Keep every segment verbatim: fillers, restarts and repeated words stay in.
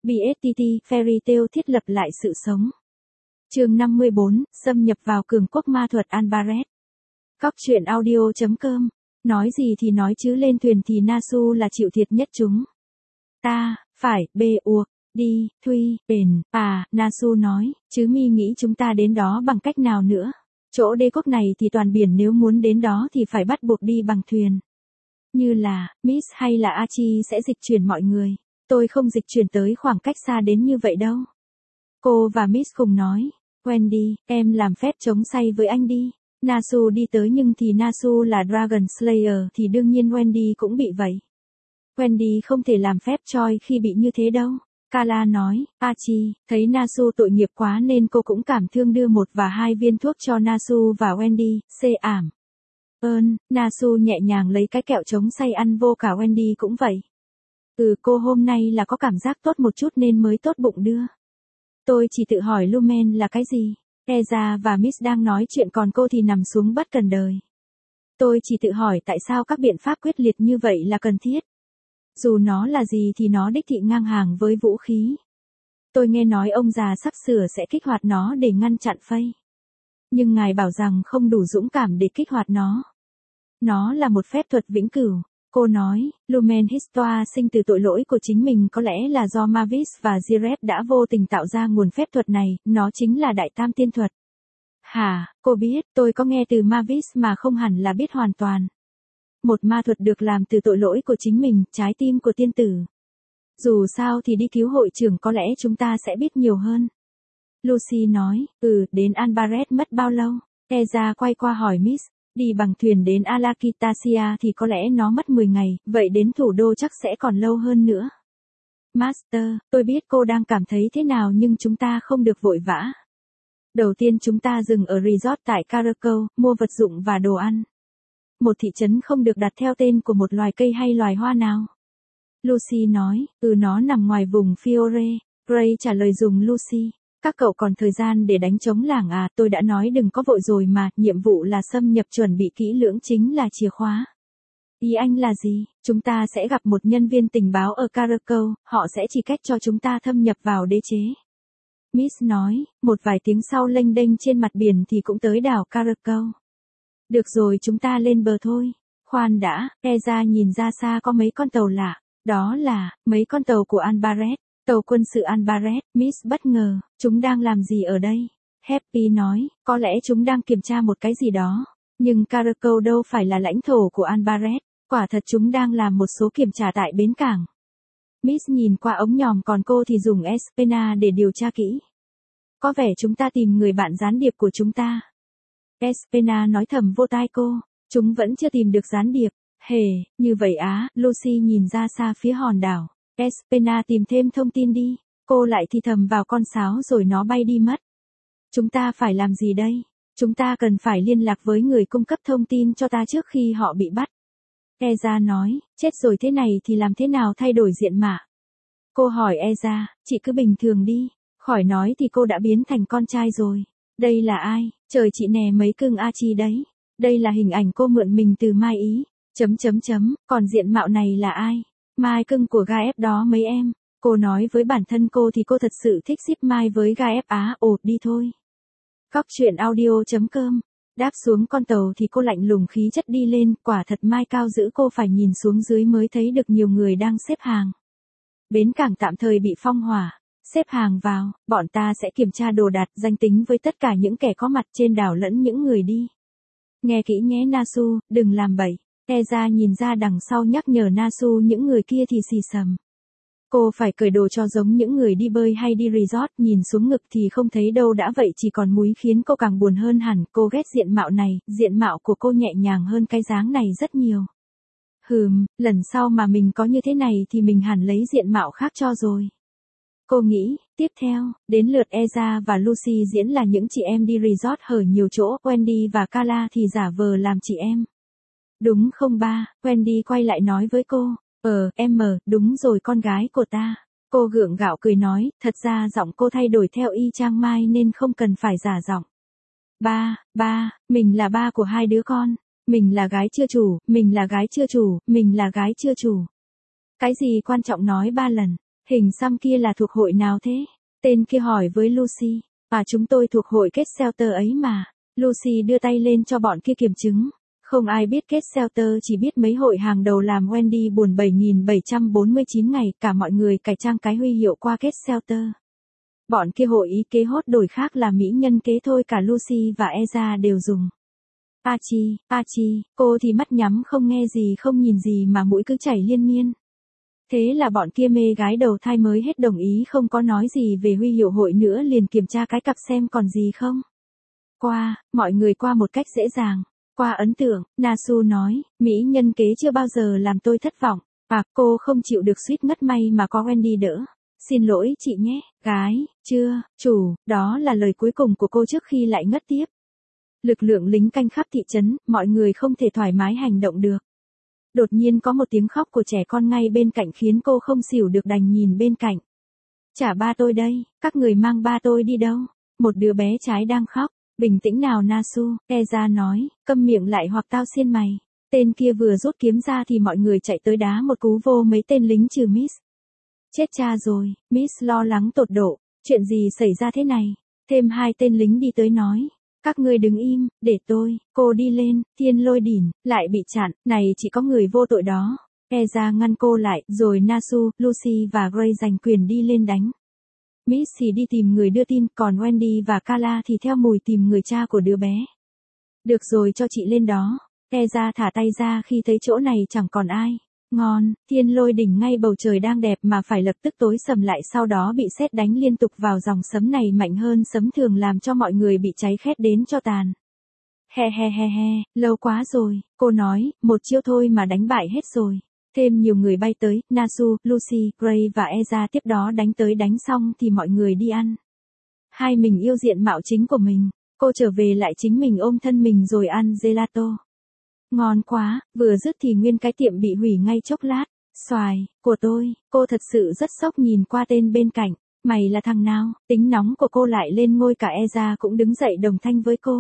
bê ét tê tê, Fairy Tail thiết lập lại sự sống. Chương năm mươi bốn, xâm nhập vào cường quốc ma thuật Albaret. Cóc truyện audio chấm com. Nói gì thì nói chứ lên thuyền thì Nasu là chịu thiệt nhất chúng. Ta, phải, bê uộc, đi, thuy, bền, à, Nasu nói, chứ mi nghĩ chúng ta đến đó bằng cách nào nữa. Chỗ đế quốc này thì toàn biển, nếu muốn đến đó thì phải bắt buộc đi bằng thuyền. Như là, Miss hay là Archie sẽ dịch chuyển mọi người. Tôi không dịch chuyển tới khoảng cách xa đến như vậy đâu. Cô và Miss cùng nói, Wendy, em làm phép chống say với anh đi. Nasu đi tới nhưng thì Nasu là Dragon Slayer thì đương nhiên Wendy cũng bị vậy. Wendy không thể làm phép Choi khi bị như thế đâu. Kala nói, Archie, thấy Nasu tội nghiệp quá nên cô cũng cảm thương đưa một và hai viên thuốc cho Nasu và Wendy, xê ảm. Ơn, Nasu nhẹ nhàng lấy cái kẹo chống say ăn vô, cả Wendy cũng vậy. Ừ, cô hôm nay là có cảm giác tốt một chút nên mới tốt bụng đưa. Tôi chỉ tự hỏi Lumen là cái gì. Eza và Miss đang nói chuyện còn cô thì nằm xuống bất cần đời. Tôi chỉ tự hỏi tại sao các biện pháp quyết liệt như vậy là cần thiết. Dù nó là gì thì nó đích thị ngang hàng với vũ khí. Tôi nghe nói ông già sắp sửa sẽ kích hoạt nó để ngăn chặn Faye. Nhưng ngài bảo rằng không đủ dũng cảm để kích hoạt nó. Nó là một phép thuật vĩnh cửu. Cô nói, Lumen Histoire sinh từ tội lỗi của chính mình, có lẽ là do Mavis và Ziret đã vô tình tạo ra nguồn phép thuật này, nó chính là Đại Tam Tiên Thuật. Hả, cô biết, tôi có nghe từ Mavis mà không hẳn là biết hoàn toàn. Một ma thuật được làm từ tội lỗi của chính mình, trái tim của tiên tử. Dù sao thì đi cứu hội trưởng có lẽ chúng ta sẽ biết nhiều hơn. Lucy nói, ừ, đến Albaret mất bao lâu? Eza quay qua hỏi Miss. Đi bằng thuyền đến Alakitasia thì có lẽ nó mất mười ngày, vậy đến thủ đô chắc sẽ còn lâu hơn nữa. Master, tôi biết cô đang cảm thấy thế nào nhưng chúng ta không được vội vã. Đầu tiên chúng ta dừng ở resort tại Caracal, mua vật dụng và đồ ăn. Một thị trấn không được đặt theo tên của một loài cây hay loài hoa nào. Lucy nói, ừ, nó nằm ngoài vùng Fiore. Gray trả lời dùng Lucy. Các cậu còn thời gian để đánh trống lảng à, tôi đã nói đừng có vội rồi mà, nhiệm vụ là xâm nhập, chuẩn bị kỹ lưỡng chính là chìa khóa. Ý anh là gì? Chúng ta sẽ gặp một nhân viên tình báo ở Caracal, họ sẽ chỉ cách cho chúng ta thâm nhập vào đế chế. Miss nói, một vài tiếng sau lênh đênh trên mặt biển thì cũng tới đảo Caracal. Được rồi, chúng ta lên bờ thôi. Khoan đã, Eza nhìn ra xa có mấy con tàu lạ, đó là, mấy con tàu của Albaret. Tàu quân sự Albaret, Miss bất ngờ, chúng đang làm gì ở đây? Happy nói, có lẽ chúng đang kiểm tra một cái gì đó. Nhưng Caracal đâu phải là lãnh thổ của Albaret, quả thật chúng đang làm một số kiểm tra tại bến cảng. Miss nhìn qua ống nhòm còn cô thì dùng Espena để điều tra kỹ. Có vẻ chúng ta tìm người bạn gián điệp của chúng ta. Espena nói thầm vô tai cô, chúng vẫn chưa tìm được gián điệp. Hề, như vậy á, Lucy nhìn ra xa phía hòn đảo. Espena tìm thêm thông tin đi. Cô lại thì thầm vào con sáo rồi nó bay đi mất. Chúng ta phải làm gì đây? Chúng ta cần phải liên lạc với người cung cấp thông tin cho ta trước khi họ bị bắt. Eza nói, chết rồi thế này thì làm thế nào thay đổi diện mạo? Cô hỏi Eza, chị cứ bình thường đi. Khỏi nói thì cô đã biến thành con trai rồi. Đây là ai? Trời chị nè, mấy cưng Archie đấy. Đây là hình ảnh cô mượn mình từ Mai Ý. Chấm chấm chấm, còn diện mạo này là ai? Mai cưng của Gaef đó mấy em. Cô nói với bản thân cô thì cô thật sự thích ship Mai với Gaef á, ồ, đi thôi. Cóc truyện audio chấm com. Đáp xuống con tàu thì cô lạnh lùng khí chất đi lên, quả thật Mai cao giữ cô phải nhìn xuống dưới mới thấy được nhiều người đang xếp hàng. Bến cảng tạm thời bị phong hỏa. Xếp hàng vào, bọn ta sẽ kiểm tra đồ đạc, danh tính với tất cả những kẻ có mặt trên đảo lẫn những người đi. Nghe kỹ nhé Nasu, đừng làm bậy. Eza nhìn ra đằng sau nhắc nhở Nasu, những người kia thì xì xầm. Cô phải cởi đồ cho giống những người đi bơi hay đi resort, nhìn xuống ngực thì không thấy đâu đã vậy chỉ còn múi khiến cô càng buồn hơn hẳn, cô ghét diện mạo này, diện mạo của cô nhẹ nhàng hơn cái dáng này rất nhiều. Hừm, lần sau mà mình có như thế này thì mình hẳn lấy diện mạo khác cho rồi. Cô nghĩ, tiếp theo, đến lượt Eza và Lucy diễn là những chị em đi resort hở nhiều chỗ, Wendy và Kala thì giả vờ làm chị em. Đúng không ba? Wendy quay lại nói với cô, ờ, em mờ, đúng rồi con gái của ta. Cô gượng gạo cười nói, thật ra giọng cô thay đổi theo y chang Mai nên không cần phải giả giọng. Ba, ba, mình là ba của hai đứa con. Mình là gái chưa chủ, mình là gái chưa chủ, mình là gái chưa chủ. Cái gì quan trọng nói ba lần. Hình xăm kia là thuộc hội nào thế? Tên kia hỏi với Lucy. À chúng tôi thuộc hội Kết Shelter ấy mà. Lucy đưa tay lên cho bọn kia kiểm chứng. Không ai biết Kết Shelter, chỉ biết mấy hội hàng đầu làm Wendy buồn bảy nghìn bảy trăm bốn mươi chín ngày, cả mọi người cải trang cái huy hiệu qua Kết Shelter. Bọn kia hội ý kế hốt đổi khác là mỹ nhân kế thôi, cả Lucy và Eza đều dùng. Archie, Archie, cô thì mắt nhắm không nghe gì không nhìn gì mà mũi cứ chảy liên miên. Thế là bọn kia mê gái đầu thai mới hết đồng ý, không có nói gì về huy hiệu hội nữa, liền kiểm tra cái cặp xem còn gì không. Qua, mọi người qua một cách dễ dàng. Qua ấn tượng, Nasu nói, mỹ nhân kế chưa bao giờ làm tôi thất vọng. À, cô không chịu được suýt ngất may mà có Wendy đỡ. Xin lỗi chị nhé, gái, chưa, chủ, đó là lời cuối cùng của cô trước khi lại ngất tiếp. Lực lượng lính canh khắp thị trấn, mọi người không thể thoải mái hành động được. Đột nhiên có một tiếng khóc của trẻ con ngay bên cạnh khiến cô không xỉu được, đành nhìn bên cạnh. Chả ba tôi đây, các người mang ba tôi đi đâu? Một đứa bé trai đang khóc. Bình tĩnh nào Nasu, Eza nói, câm miệng lại hoặc tao xiên mày. Tên kia vừa rút kiếm ra thì mọi người chạy tới đá một cú vô mấy tên lính trừ Miss. Chết cha rồi, Miss lo lắng tột độ, chuyện gì xảy ra thế này? Thêm hai tên lính đi tới nói, các ngươi đứng im, để tôi, cô đi lên, Thiên Lôi Đỉnh, lại bị chặn, này chỉ có người vô tội đó. Eza ngăn cô lại, rồi Nasu, Lucy và Gray giành quyền đi lên đánh. Miss thì đi tìm người đưa tin, còn Wendy và Carla thì theo mùi tìm người cha của đứa bé. Được rồi, cho chị lên đó. Eza thả tay ra khi thấy chỗ này chẳng còn ai. Ngon, Thiên Lôi Đỉnh ngay bầu trời đang đẹp mà phải lập tức tối sầm lại, sau đó bị sét đánh liên tục vào dòng sấm này mạnh hơn sấm thường làm cho mọi người bị cháy khét đến cho tàn. He he he he, lâu quá rồi, cô nói, một chiêu thôi mà đánh bại hết rồi. Thêm nhiều người bay tới, Nasu, Lucy, Gray và Eza tiếp đó đánh tới, đánh xong thì mọi người đi ăn. Hai mình yêu diện mạo chính của mình, cô trở về lại chính mình ôm thân mình rồi ăn gelato. Ngon quá, vừa dứt thì nguyên cái tiệm bị hủy ngay chốc lát. Xoài, của tôi, cô thật sự rất sốc nhìn qua tên bên cạnh. Mày là thằng nào? Tính nóng của cô lại lên ngôi, cả Eza cũng đứng dậy đồng thanh với cô.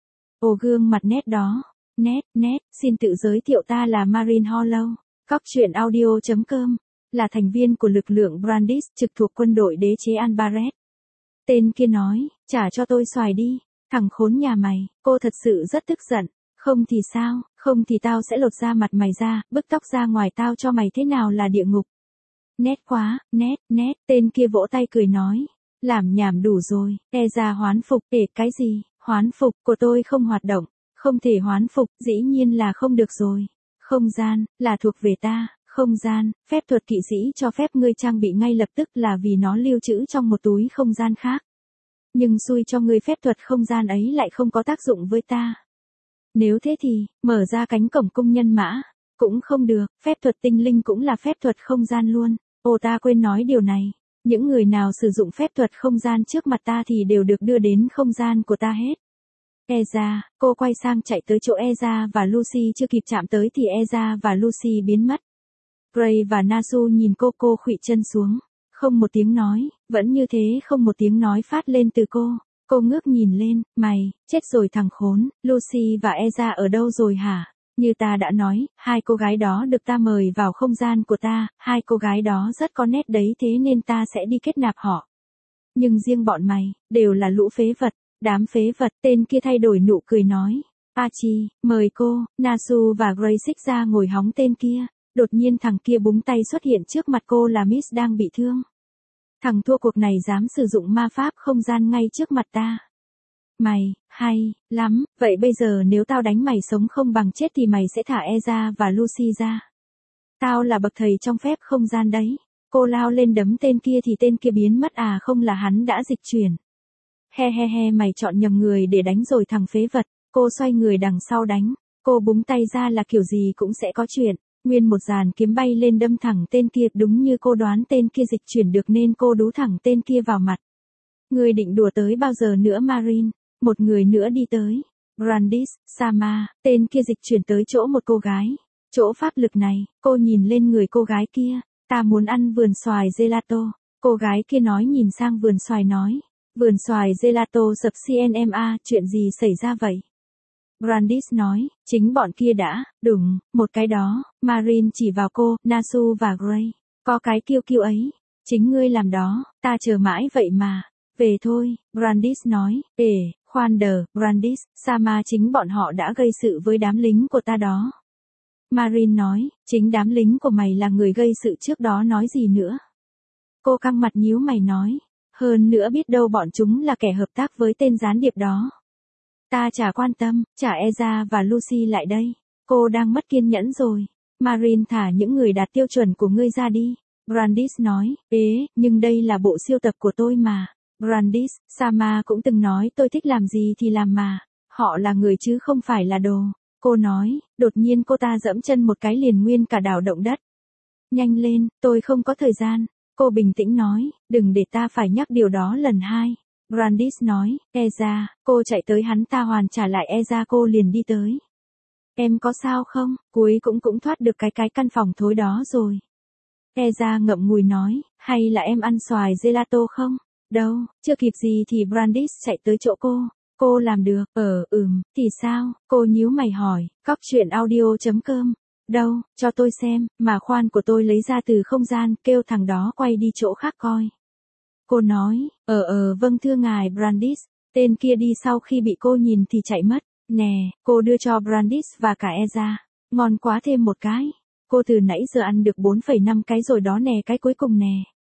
Ồ gương mặt nét đó. Nét, nét, xin tự giới thiệu, ta là Marine Hollow. Cóc truyện audio chấm com, là thành viên của lực lượng Brandis trực thuộc quân đội đế chế Albaret. Tên kia nói, trả cho tôi xoài đi, thằng khốn nhà mày, cô thật sự rất tức giận. Không thì sao, không thì tao sẽ lột da mặt mày ra, bứt tóc ra ngoài, tao cho mày thế nào là địa ngục. Nét quá, nét, nét, tên kia vỗ tay cười nói, làm nhảm đủ rồi. Eza hoán phục, để cái gì, hoán phục của tôi không hoạt động, không thể hoán phục, dĩ nhiên là không được rồi. Không gian, là thuộc về ta, không gian, phép thuật kỵ sĩ cho phép ngươi trang bị ngay lập tức là vì nó lưu trữ trong một túi không gian khác. Nhưng xui cho ngươi, phép thuật không gian ấy lại không có tác dụng với ta. Nếu thế thì, mở ra cánh cổng cung nhân mã, cũng không được, phép thuật tinh linh cũng là phép thuật không gian luôn. Ồ, ta quên nói điều này, những người nào sử dụng phép thuật không gian trước mặt ta thì đều được đưa đến không gian của ta hết. Eza, cô quay sang chạy tới chỗ Eza và Lucy, chưa kịp chạm tới thì Eza và Lucy biến mất. Gray và Nasu nhìn cô, cô khuỵu chân xuống, không một tiếng nói, vẫn như thế, không một tiếng nói phát lên từ cô. Cô ngước nhìn lên, mày, chết rồi thằng khốn, Lucy và Eza ở đâu rồi hả? Như ta đã nói, hai cô gái đó được ta mời vào không gian của ta, hai cô gái đó rất có nét đấy, thế nên ta sẽ đi kết nạp họ. Nhưng riêng bọn mày, đều là lũ phế vật. Đám phế vật, tên kia thay đổi nụ cười nói. Archie, mời cô. Nasu và Gray xích ra ngồi hóng tên kia. Đột nhiên thằng kia búng tay xuất hiện trước mặt cô, là Miss đang bị thương. Thằng thua cuộc này dám sử dụng ma pháp không gian ngay trước mặt ta. Mày, hay, lắm, vậy bây giờ nếu tao đánh mày sống không bằng chết thì mày sẽ thả Eza và Lucy ra. Tao là bậc thầy trong phép không gian đấy. Cô lao lên đấm tên kia thì tên kia biến mất, à không, là hắn đã dịch chuyển. He he he, mày chọn nhầm người để đánh rồi thằng phế vật. Cô xoay người đằng sau đánh. Cô búng tay ra là kiểu gì cũng sẽ có chuyện. Nguyên một dàn kiếm bay lên đâm thẳng tên kia, đúng như cô đoán, tên kia dịch chuyển được nên cô đú thẳng tên kia vào mặt. Người định đùa tới bao giờ nữa Marine? Một người nữa đi tới. Brandis, Sama, tên kia dịch chuyển tới chỗ một cô gái. Chỗ pháp lực này, cô nhìn lên người cô gái kia. Ta muốn ăn vườn xoài gelato. Cô gái kia nói, nhìn sang vườn xoài nói. Vườn xoài gelato sập xê en em a, chuyện gì xảy ra vậy? Brandis nói, chính bọn kia đã, đúng, một cái đó. Marine chỉ vào cô, Nasu và Gray. Có cái kiêu kiêu ấy. Chính ngươi làm đó, ta chờ mãi vậy mà. Về thôi, Brandis nói. Ê, khoan đờ, Brandis, Sama chính bọn họ đã gây sự với đám lính của ta đó. Marine nói, chính đám lính của mày là người gây sự trước đó nói gì nữa. Cô căng mặt nhíu mày nói, hơn nữa biết đâu bọn chúng là kẻ hợp tác với tên gián điệp đó. Ta chả quan tâm, chả Eza và Lucy lại đây. Cô đang mất kiên nhẫn rồi. Marine thả những người đạt tiêu chuẩn của ngươi ra đi. Brandis nói, ế, nhưng đây là bộ siêu tập của tôi mà. Brandis, Sama cũng từng nói tôi thích làm gì thì làm mà. Họ là người chứ không phải là đồ. Cô nói, đột nhiên cô ta dẫm chân một cái liền nguyên cả đảo động đất. Nhanh lên, tôi không có thời gian. Cô bình tĩnh nói, đừng để ta phải nhắc điều đó lần hai. Brandis nói, Eza, cô chạy tới hắn ta hoàn trả lại Eza cô liền đi tới. Em có sao không, cuối cũng cũng thoát được cái cái căn phòng thối đó rồi. Eza ngậm ngùi nói, hay là em ăn xoài gelato không? Đâu, chưa kịp gì thì Brandis chạy tới chỗ cô. Cô làm được, ờ, ừm, thì sao? Cô nhíu mày hỏi, cóc truyện audio chấm com. Đâu, cho tôi xem, mà khoan của tôi lấy ra từ không gian, kêu thằng đó quay đi chỗ khác coi. Cô nói, ờ ờ vâng thưa ngài Brandis, tên kia đi sau khi bị cô nhìn thì chạy mất. Nè, cô đưa cho Brandis và cả Eza. Ngon quá thêm một cái. Cô từ nãy giờ ăn được bốn phẩy năm cái rồi đó nè cái cuối cùng nè.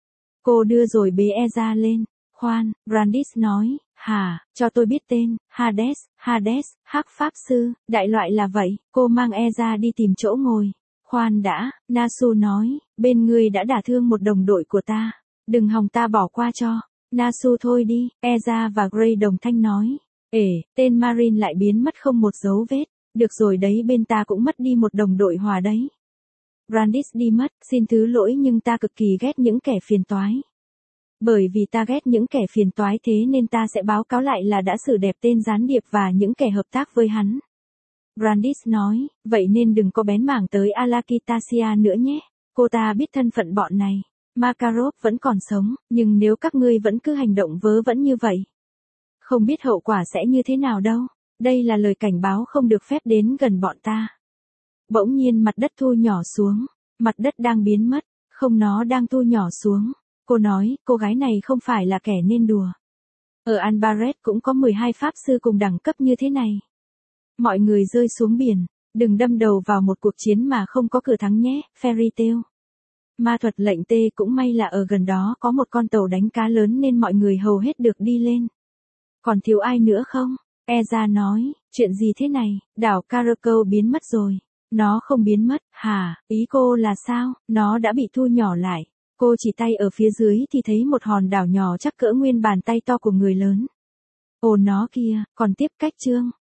Cô đưa rồi bế Eza lên. Khoan, Brandis nói, hả, cho tôi biết tên, Hades, Hades, Hắc Pháp Sư, đại loại là vậy, cô mang Eza đi tìm chỗ ngồi. Khoan đã, Nasu nói, bên ngươi đã đả thương một đồng đội của ta, đừng hòng ta bỏ qua cho. Nasu thôi đi, Eza và Gray đồng thanh nói. Ể, tên Marine lại biến mất không một dấu vết, được rồi đấy bên ta cũng mất đi một đồng đội hòa đấy. Brandis đi mất, xin thứ lỗi nhưng ta cực kỳ ghét những kẻ phiền toái. Bởi vì ta ghét những kẻ phiền toái thế nên ta sẽ báo cáo lại là đã xử đẹp tên gián điệp và những kẻ hợp tác với hắn. Brandis nói, vậy nên đừng có bén mảng tới Alakitasia nữa nhé. Cô ta biết thân phận bọn này. Makarov vẫn còn sống, nhưng nếu các ngươi vẫn cứ hành động vớ vẩn như vậy, không biết hậu quả sẽ như thế nào đâu. Đây là lời cảnh báo không được phép đến gần bọn ta. Bỗng nhiên mặt đất thu nhỏ xuống. Mặt đất đang biến mất. Không nó đang thu nhỏ xuống. Cô nói, cô gái này không phải là kẻ nên đùa. Ở Anbaret cũng có mười hai pháp sư cùng đẳng cấp như thế này. Mọi người rơi xuống biển. Đừng đâm đầu vào một cuộc chiến mà không có cửa thắng nhé, Fairy Tail. Ma thuật lệnh tê cũng may là ở gần đó có một con tàu đánh cá lớn nên mọi người hầu hết được đi lên. Còn thiếu ai nữa không? Eza nói, chuyện gì thế này, đảo Caracal biến mất rồi. Nó không biến mất, hả, ý cô là sao, nó đã bị thu nhỏ lại. Cô chỉ tay ở phía dưới thì thấy một hòn đảo nhỏ chắc cỡ nguyên bàn tay to của người lớn. Ồ nó kia, còn tiếp cách chương.